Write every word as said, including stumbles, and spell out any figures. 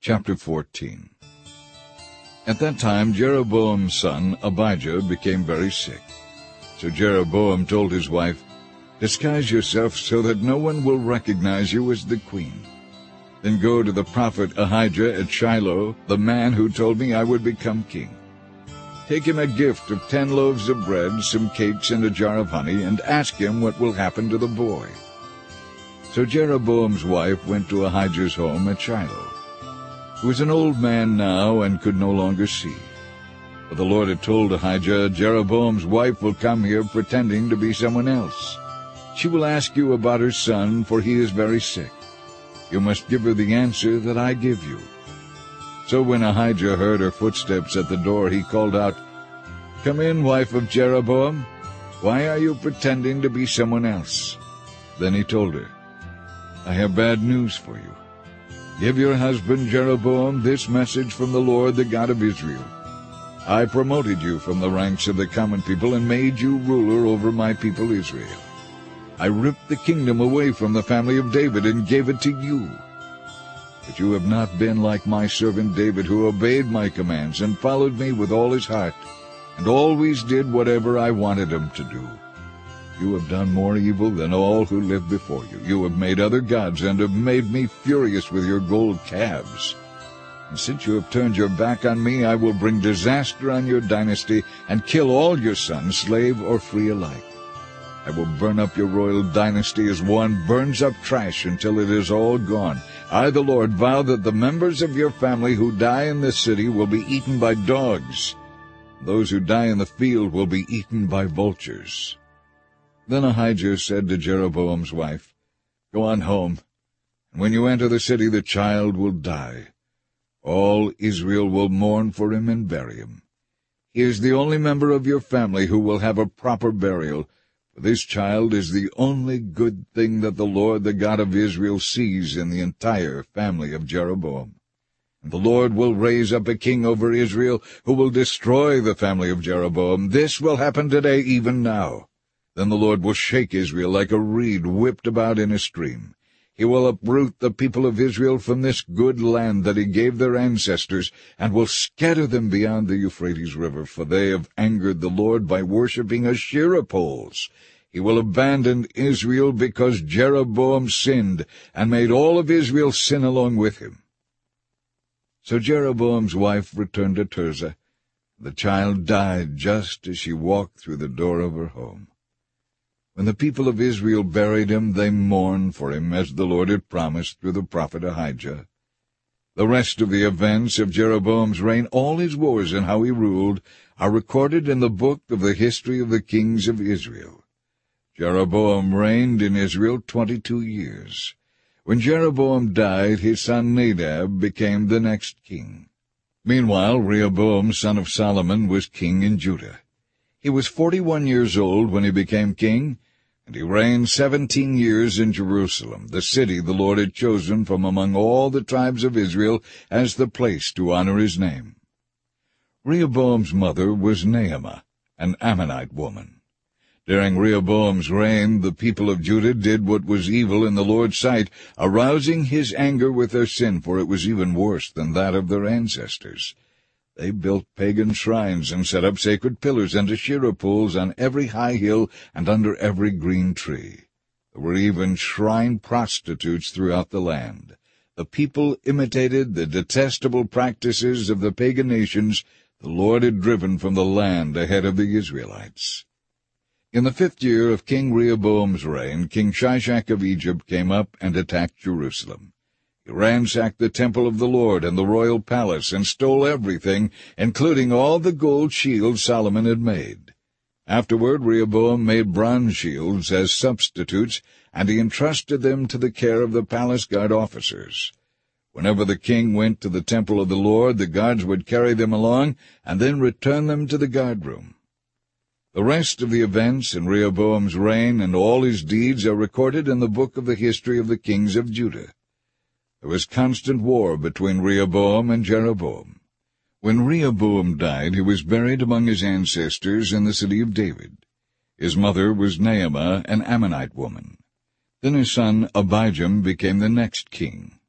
Chapter fourteen. At that time Jeroboam's son Abijah became very sick. So Jeroboam told his wife, "Disguise yourself so that no one will recognize you as the queen. Then go to the prophet Ahijah at Shiloh, the man who told me I would become king. Take him a gift of ten loaves of bread, some cakes, and a jar of honey, and ask him what will happen to the boy." So Jeroboam's wife went to Ahijah's home at Shiloh. He was an old man now and could no longer see. For the Lord had told Ahijah, "Jeroboam's wife will come here pretending to be someone else. She will ask you about her son, for he is very sick. You must give her the answer that I give you." So when Ahijah heard her footsteps at the door, he called out, "Come in, wife of Jeroboam. Why are you pretending to be someone else?" Then he told her, "I have bad news for you. Give your husband Jeroboam this message from the Lord, the God of Israel. I promoted you from the ranks of the common people and made you ruler over my people Israel. I ripped the kingdom away from the family of David and gave it to you. But you have not been like my servant David, who obeyed my commands and followed me with all his heart, and always did whatever I wanted him to do. You have done more evil than all who lived before you. You have made other gods and have made me furious with your gold calves. And since you have turned your back on me, I will bring disaster on your dynasty and kill all your sons, slave or free alike. I will burn up your royal dynasty as one burns up trash until it is all gone. I, the Lord, vow that the members of your family who die in this city will be eaten by dogs. Those who die in the field will be eaten by vultures." Then Ahijah said to Jeroboam's wife, "Go on home, and when you enter the city the child will die. All Israel will mourn for him and bury him. He is the only member of your family who will have a proper burial, for this child is the only good thing that the Lord, the God of Israel, sees in the entire family of Jeroboam. And the Lord will raise up a king over Israel who will destroy the family of Jeroboam. This will happen today, even now. Then the Lord will shake Israel like a reed whipped about in a stream. He will uproot the people of Israel from this good land that he gave their ancestors, and will scatter them beyond the Euphrates River, for they have angered the Lord by worshipping Asherah poles. He will abandon Israel because Jeroboam sinned, and made all of Israel sin along with him." So Jeroboam's wife returned to Tirzah. The child died just as she walked through the door of her home. When the people of Israel buried him, they mourned for him, as the Lord had promised through the prophet Ahijah. The rest of the events of Jeroboam's reign, all his wars and how he ruled, are recorded in the book of the history of the kings of Israel. Jeroboam reigned in Israel twenty-two years. When Jeroboam died, his son Nadab became the next king. Meanwhile, Rehoboam, son of Solomon, was king in Judah. He was forty-one years old when he became king, and he reigned seventeen years in Jerusalem, the city the Lord had chosen from among all the tribes of Israel as the place to honor his name. Rehoboam's mother was Naamah, an Ammonite woman. During Rehoboam's reign, the people of Judah did what was evil in the Lord's sight, arousing his anger with their sin, for it was even worse than that of their ancestors. They built pagan shrines and set up sacred pillars and Asherah poles on every high hill and under every green tree. There were even shrine prostitutes throughout the land. The people imitated the detestable practices of the pagan nations the Lord had driven from the land ahead of the Israelites. In the fifth year of King Rehoboam's reign, King Shishak of Egypt came up and attacked Jerusalem. He ransacked the temple of the Lord and the royal palace and stole everything, including all the gold shields Solomon had made. Afterward, Rehoboam made bronze shields as substitutes, and he entrusted them to the care of the palace guard officers. Whenever the king went to the temple of the Lord, the guards would carry them along and then return them to the guardroom. The rest of the events in Rehoboam's reign and all his deeds are recorded in the book of the history of the kings of Judah. There was constant war between Rehoboam and Jeroboam. When Rehoboam died, he was buried among his ancestors in the city of David. His mother was Naamah, an Ammonite woman. Then his son Abijam became the next king.